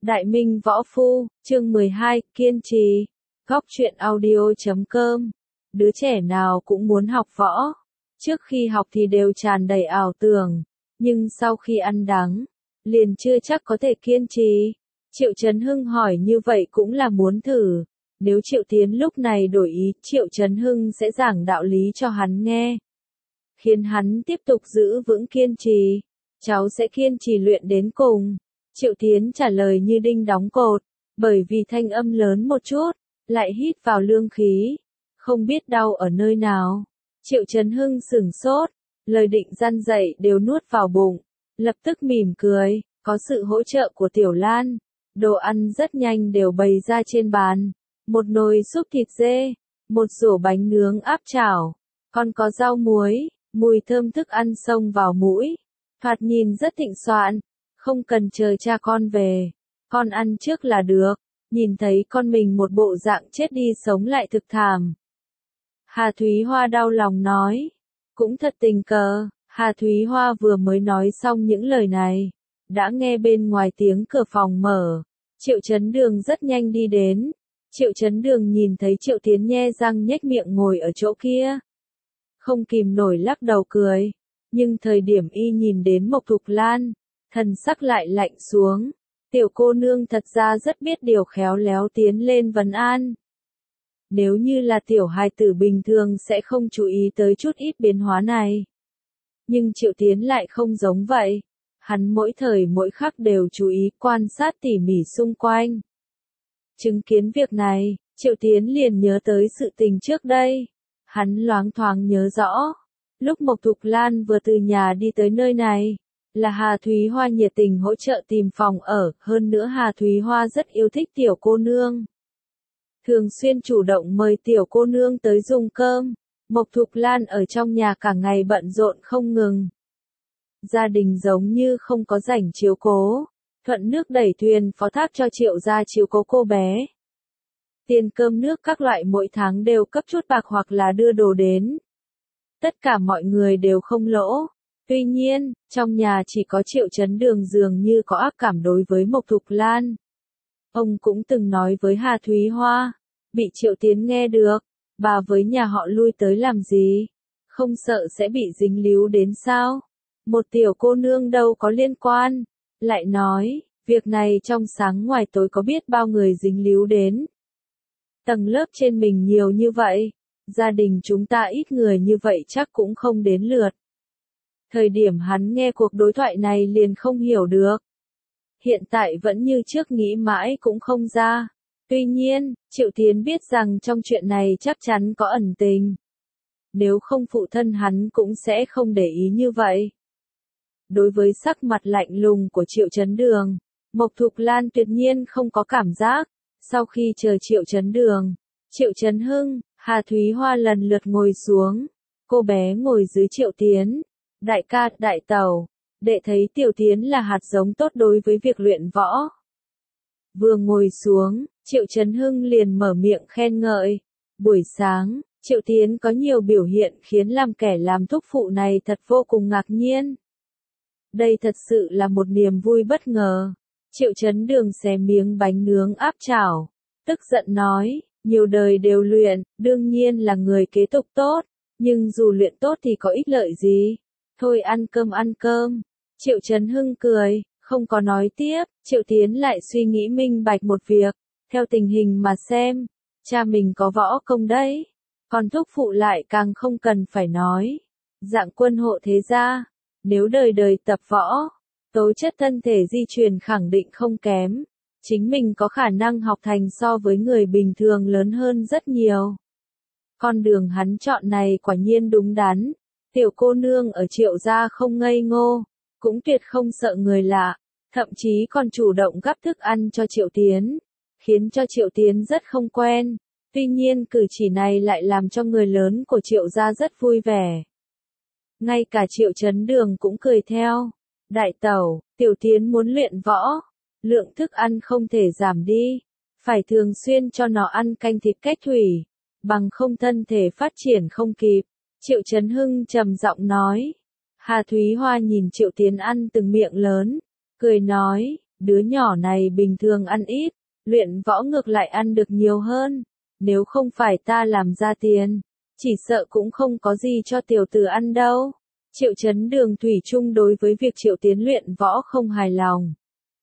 Đại Minh Võ Phu, chương 12, kiên trì. Góc truyện audio.com. Đứa trẻ nào cũng muốn học võ. Trước khi học thì đều tràn đầy ảo tưởng, nhưng sau khi ăn đắng, liền chưa chắc có thể kiên trì. Triệu Chấn Hưng hỏi như vậy cũng là muốn thử. Nếu Triệu Tiến lúc này đổi ý, Triệu Chấn Hưng sẽ giảng đạo lý cho hắn nghe, khiến hắn tiếp tục giữ vững kiên trì. Cháu sẽ kiên trì luyện đến cùng. Triệu Tiến trả lời như đinh đóng cột, bởi vì thanh âm lớn một chút, lại hít vào lương khí, không biết đau ở nơi nào. Triệu Chấn Hưng sửng sốt, lời định răn dạy đều nuốt vào bụng, lập tức mỉm cười, có sự hỗ trợ của Tiểu Lan, đồ ăn rất nhanh đều bày ra trên bàn, một nồi súp thịt dê, một rổ bánh nướng áp chảo, còn có rau muối, mùi thơm thức ăn xông vào mũi, thoạt nhìn rất thịnh soạn. Không cần chờ cha con về, con ăn trước là được. Nhìn thấy con mình một bộ dạng chết đi sống lại thực thảm. Hà Thúy Hoa đau lòng nói, cũng thật tình cờ. Hà Thúy Hoa vừa mới nói xong những lời này, đã nghe bên ngoài tiếng cửa phòng mở. Triệu Chấn Đường rất nhanh đi đến. Triệu Chấn Đường nhìn thấy Triệu Tiến nhe răng nhếch miệng ngồi ở chỗ kia, không kìm nổi lắc đầu cười. Nhưng thời điểm y nhìn đến Mộc Thục Lan, thần sắc lại lạnh xuống. Tiểu cô nương thật ra rất biết điều, khéo léo tiến lên vấn an. Nếu như là tiểu hài tử bình thường sẽ không chú ý tới chút ít biến hóa này. Nhưng Triệu Tiến lại không giống vậy. Hắn mỗi thời mỗi khắc đều chú ý quan sát tỉ mỉ xung quanh. Chứng kiến việc này, Triệu Tiến liền nhớ tới sự tình trước đây. Hắn loáng thoáng nhớ rõ. Lúc Mộc Thục Lan vừa từ nhà đi tới nơi này, là Hà Thúy Hoa nhiệt tình hỗ trợ tìm phòng ở, hơn nữa Hà Thúy Hoa rất yêu thích tiểu cô nương. Thường xuyên chủ động mời tiểu cô nương tới dùng cơm. Mộc Thục Lan ở trong nhà cả ngày bận rộn không ngừng. Gia đình giống như không có rảnh chiếu cố, thuận nước đẩy thuyền phó thác cho Triệu gia chiếu cố cô bé. Tiền cơm nước các loại mỗi tháng đều cấp chút bạc hoặc là đưa đồ đến. Tất cả mọi người đều không lỗ. Tuy nhiên, trong nhà chỉ có Triệu Chấn Đường dường như có ác cảm đối với Mộc Thục Lan. Ông cũng từng nói với Hà Thúy Hoa, bị Triệu Tiến nghe được, bà với nhà họ lui tới làm gì? Không sợ sẽ bị dính líu đến sao? Một tiểu cô nương đâu có liên quan. Lại nói, việc này trong sáng ngoài tối có biết bao người dính líu đến. Tầng lớp trên mình nhiều như vậy, gia đình chúng ta ít người như vậy chắc cũng không đến lượt. Thời điểm hắn nghe cuộc đối thoại này liền không hiểu được. Hiện tại vẫn như trước nghĩ mãi cũng không ra. Tuy nhiên, Triệu Tiến biết rằng trong chuyện này chắc chắn có ẩn tình. Nếu không phụ thân hắn cũng sẽ không để ý như vậy. Đối với sắc mặt lạnh lùng của Triệu Chấn Đường, Mộc Thục Lan tuyệt nhiên không có cảm giác. Sau khi chờ Triệu Chấn Đường, Triệu Chấn Hưng, Hà Thúy Hoa lần lượt ngồi xuống. Cô bé ngồi dưới Triệu Tiến. Đại ca, đại tẩu, đệ thấy Tiểu Tiến là hạt giống tốt đối với việc luyện võ. Vừa ngồi xuống, Triệu Chấn Hưng liền mở miệng khen ngợi. Buổi sáng, Triệu Tiến có nhiều biểu hiện khiến làm kẻ làm thúc phụ này thật vô cùng ngạc nhiên. Đây thật sự là một niềm vui bất ngờ. Triệu Chấn Đường xé miếng bánh nướng áp chảo, tức giận nói, nhiều đời đều luyện, đương nhiên là người kế tục tốt, nhưng dù luyện tốt thì có ích lợi gì? Thôi ăn cơm ăn cơm. Triệu Chấn Hưng cười, không có nói tiếp. Triệu Tiến lại suy nghĩ minh bạch một việc. Theo tình hình mà xem, cha mình có võ công đấy. Còn thúc phụ lại càng không cần phải nói. Dạng quân hộ thế gia, nếu đời đời tập võ, tố chất thân thể di truyền khẳng định không kém. Chính mình có khả năng học thành so với người bình thường lớn hơn rất nhiều. Con đường hắn chọn này quả nhiên đúng đắn. Tiểu cô nương ở Triệu gia không ngây ngô, cũng tuyệt không sợ người lạ, thậm chí còn chủ động gắp thức ăn cho Triệu Tiến, khiến cho Triệu Tiến rất không quen. Tuy nhiên cử chỉ này lại làm cho người lớn của Triệu gia rất vui vẻ. Ngay cả Triệu Chấn Đường cũng cười theo. Đại tẩu, Tiểu Tiến muốn luyện võ, lượng thức ăn không thể giảm đi, phải thường xuyên cho nó ăn canh thịt cách thủy, bằng không thân thể phát triển không kịp. Triệu Chấn Hưng trầm giọng nói. Hà Thúy Hoa nhìn Triệu Tiến ăn từng miệng lớn, cười nói, Đứa nhỏ này bình thường ăn ít, luyện võ ngược lại ăn được nhiều hơn. Nếu không phải ta làm ra tiền, chỉ sợ cũng không có gì cho tiểu tử ăn đâu. Triệu Chấn Đường thủy chung đối với việc Triệu Tiến luyện võ không hài lòng.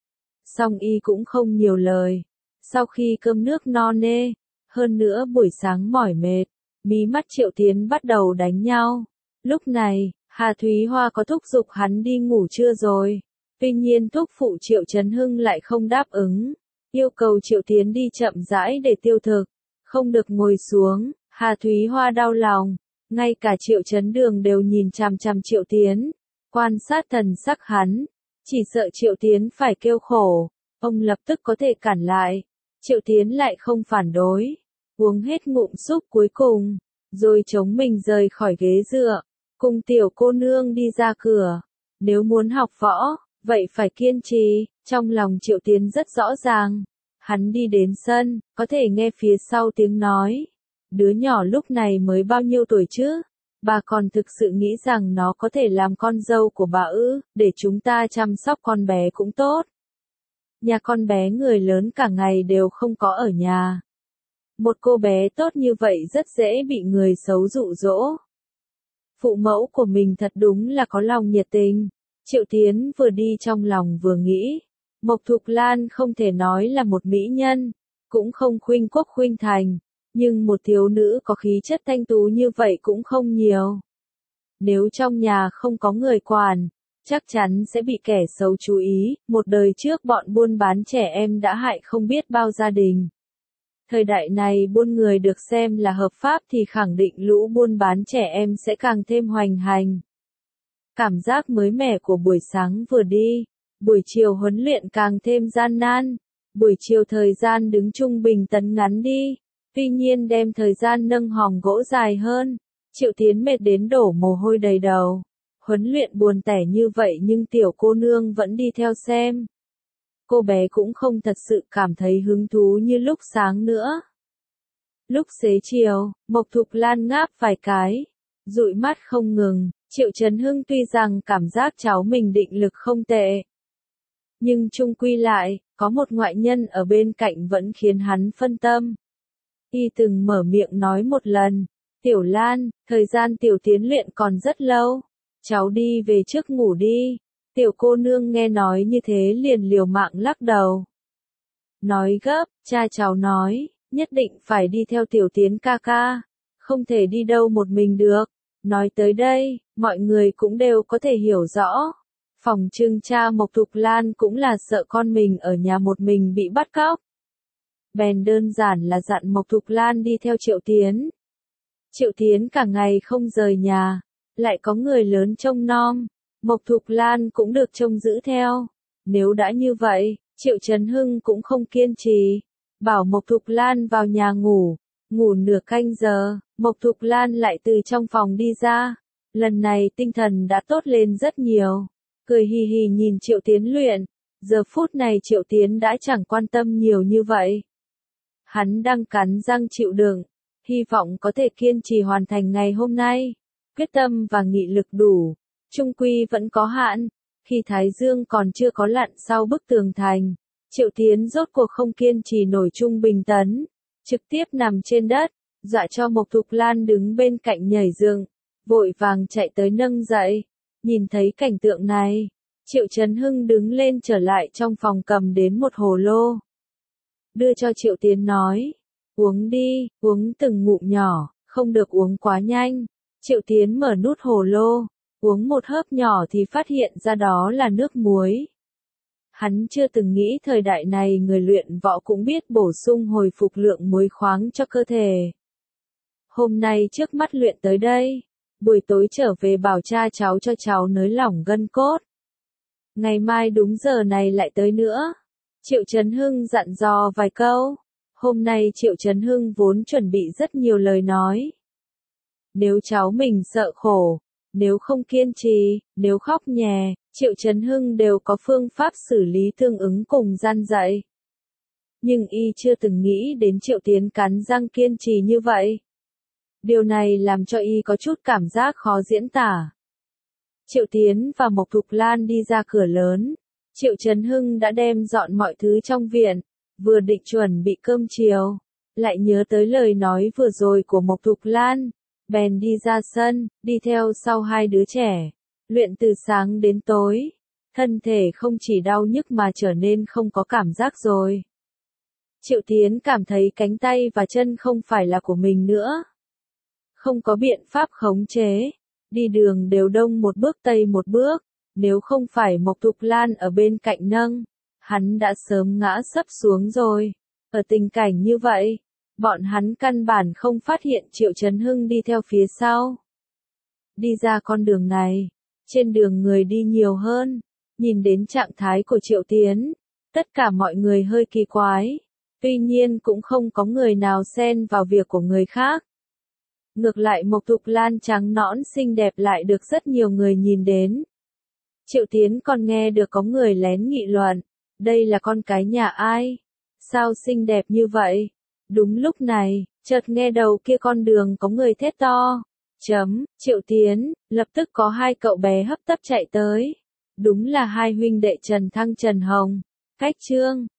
Song y cũng không nhiều lời. Sau khi cơm nước no nê, hơn nữa buổi sáng mỏi mệt, mí mắt Triệu Tiến bắt đầu đánh nhau. Lúc này, Hà Thúy Hoa có thúc giục hắn đi ngủ trưa rồi. Tuy nhiên thúc phụ Triệu Chấn Hưng lại không đáp ứng, yêu cầu Triệu Tiến đi chậm rãi để tiêu thực, không được ngồi xuống. Hà Thúy Hoa đau lòng, ngay cả Triệu Chấn Đường đều nhìn chằm chằm Triệu Tiến, quan sát thần sắc hắn, chỉ sợ Triệu Tiến phải kêu khổ, ông lập tức có thể cản lại. Triệu Tiến lại không phản đối, uống hết ngụm súp cuối cùng, rồi chống mình rời khỏi ghế dựa, cùng tiểu cô nương đi ra cửa. Nếu muốn học võ, vậy phải kiên trì. Trong lòng Triệu Tiến rất rõ ràng. Hắn đi đến sân, có thể nghe phía sau tiếng nói. Đứa nhỏ lúc này mới bao nhiêu tuổi chứ? Bà còn thực sự nghĩ rằng nó có thể làm con dâu của bà ư? Để chúng ta chăm sóc con bé cũng tốt. Nhà con bé người lớn cả ngày đều không có ở nhà. Một cô bé tốt như vậy rất dễ bị người xấu dụ dỗ. Phụ mẫu của mình thật đúng là có lòng nhiệt tình. Triệu Tiến vừa đi trong lòng vừa nghĩ. Mộc Thục Lan không thể nói là một mỹ nhân, cũng không khuynh quốc khuynh thành, nhưng một thiếu nữ có khí chất thanh tú như vậy cũng không nhiều. Nếu trong nhà không có người quản, chắc chắn sẽ bị kẻ xấu chú ý. Một đời trước bọn buôn bán trẻ em đã hại không biết bao gia đình. Thời đại này buôn người được xem là hợp pháp thì khẳng định lũ buôn bán trẻ em sẽ càng thêm hoành hành. Cảm giác mới mẻ của buổi sáng vừa đi, buổi chiều huấn luyện càng thêm gian nan. Buổi chiều thời gian đứng trung bình tấn ngắn đi, tuy nhiên đem thời gian nâng hòm gỗ dài hơn. Triệu Tiến mệt đến đổ mồ hôi đầy đầu. Huấn luyện buồn tẻ như vậy nhưng tiểu cô nương vẫn đi theo xem. Cô bé cũng không thật sự cảm thấy hứng thú như lúc sáng nữa. Lúc xế chiều, Mộc Thục Lan ngáp vài cái, dụi mắt không ngừng. Triệu Chấn Hưng tuy rằng cảm giác cháu mình định lực không tệ, nhưng chung quy lại, có một ngoại nhân ở bên cạnh vẫn khiến hắn phân tâm. Y từng mở miệng nói một lần, Tiểu Lan, thời gian Tiểu Tiến luyện còn rất lâu, cháu đi về trước ngủ đi. Tiểu cô nương nghe nói như thế liền liều mạng lắc đầu. Nói gấp, cha cháu nói, nhất định phải đi theo Tiểu Tiến ca ca, không thể đi đâu một mình được. Nói tới đây, mọi người cũng đều có thể hiểu rõ. Phòng trưng cha Mộc Thục Lan cũng là sợ con mình ở nhà một mình bị bắt cóc. Bèn đơn giản là dặn Mộc Thục Lan đi theo Triệu Tiến. Triệu Tiến cả ngày không rời nhà, lại có người lớn trông nom, Mộc Thục Lan cũng được trông giữ theo. Nếu đã như vậy, Triệu Chấn Hưng cũng không kiên trì, bảo Mộc Thục Lan vào nhà ngủ. Ngủ nửa canh giờ, Mộc Thục Lan lại từ trong phòng đi ra. Lần này tinh thần đã tốt lên rất nhiều. Cười hì hì nhìn Triệu Tiến luyện. Giờ phút này Triệu Tiến đã chẳng quan tâm nhiều như vậy. Hắn đang cắn răng chịu đựng, hy vọng có thể kiên trì hoàn thành ngày hôm nay. Quyết tâm và nghị lực đủ, chung quy vẫn có hạn. Khi Thái Dương còn chưa có lặn sau bức tường thành, Triệu Tiến rốt cuộc không kiên trì nổi trung bình tấn, trực tiếp nằm trên đất, dọa cho Mộc Thục Lan đứng bên cạnh nhảy dựng, vội vàng chạy tới nâng dậy. Nhìn thấy cảnh tượng này, Triệu Chấn Hưng đứng lên trở lại trong phòng cầm đến một hồ lô. Đưa cho Triệu Tiến nói, uống đi, uống từng ngụm nhỏ, không được uống quá nhanh. Triệu Tiến mở nút hồ lô, uống một hớp nhỏ thì phát hiện ra đó là nước muối. Hắn chưa từng nghĩ thời đại này người luyện võ cũng biết bổ sung hồi phục lượng muối khoáng cho cơ thể. Hôm nay trước mắt luyện tới đây, buổi tối trở về bảo cha cháu cho cháu nới lỏng gân cốt. Ngày mai đúng giờ này lại tới nữa. Triệu Chấn Hưng dặn dò vài câu. Hôm nay Triệu Chấn Hưng vốn chuẩn bị rất nhiều lời nói. Nếu cháu mình sợ khổ, nếu không kiên trì, nếu khóc nhè, Triệu Chấn Hưng đều có phương pháp xử lý tương ứng cùng gian dạy. Nhưng y chưa từng nghĩ đến Triệu Tiến cắn răng kiên trì như vậy. Điều này làm cho y có chút cảm giác khó diễn tả. Triệu Tiến và Mộc Thục Lan đi ra cửa lớn, Triệu Trấn Hưng đã đem dọn mọi thứ trong viện, vừa định chuẩn bị cơm chiều, lại nhớ tới lời nói vừa rồi của Mộc Thục Lan, bèn đi ra sân, đi theo sau hai đứa trẻ, luyện từ sáng đến tối, thân thể không chỉ đau nhức mà trở nên không có cảm giác rồi. Triệu Tiến cảm thấy cánh tay và chân không phải là của mình nữa. Không có biện pháp khống chế, đi đường đều đông một bước tây một bước, nếu không phải Mộc Thục Lan ở bên cạnh nâng, hắn đã sớm ngã sấp xuống rồi. Ở tình cảnh như vậy, bọn hắn căn bản không phát hiện Triệu Trấn Hưng đi theo phía sau. Đi ra con đường này, trên đường người đi nhiều hơn, nhìn đến trạng thái của Triệu Tiến, tất cả mọi người hơi kỳ quái, tuy nhiên cũng không có người nào xen vào việc của người khác. Ngược lại Mộc Thục Lan trắng nõn xinh đẹp lại được rất nhiều người nhìn đến. Triệu Tiến còn nghe được có người lén nghị luận, đây là con cái nhà ai? Sao xinh đẹp như vậy? Đúng lúc này, chợt nghe đầu kia con đường có người thét to. Triệu Tiến, lập tức có hai cậu bé hấp tấp chạy tới. Đúng là hai huynh đệ Trần Thăng Trần Hồng. Cách Trương,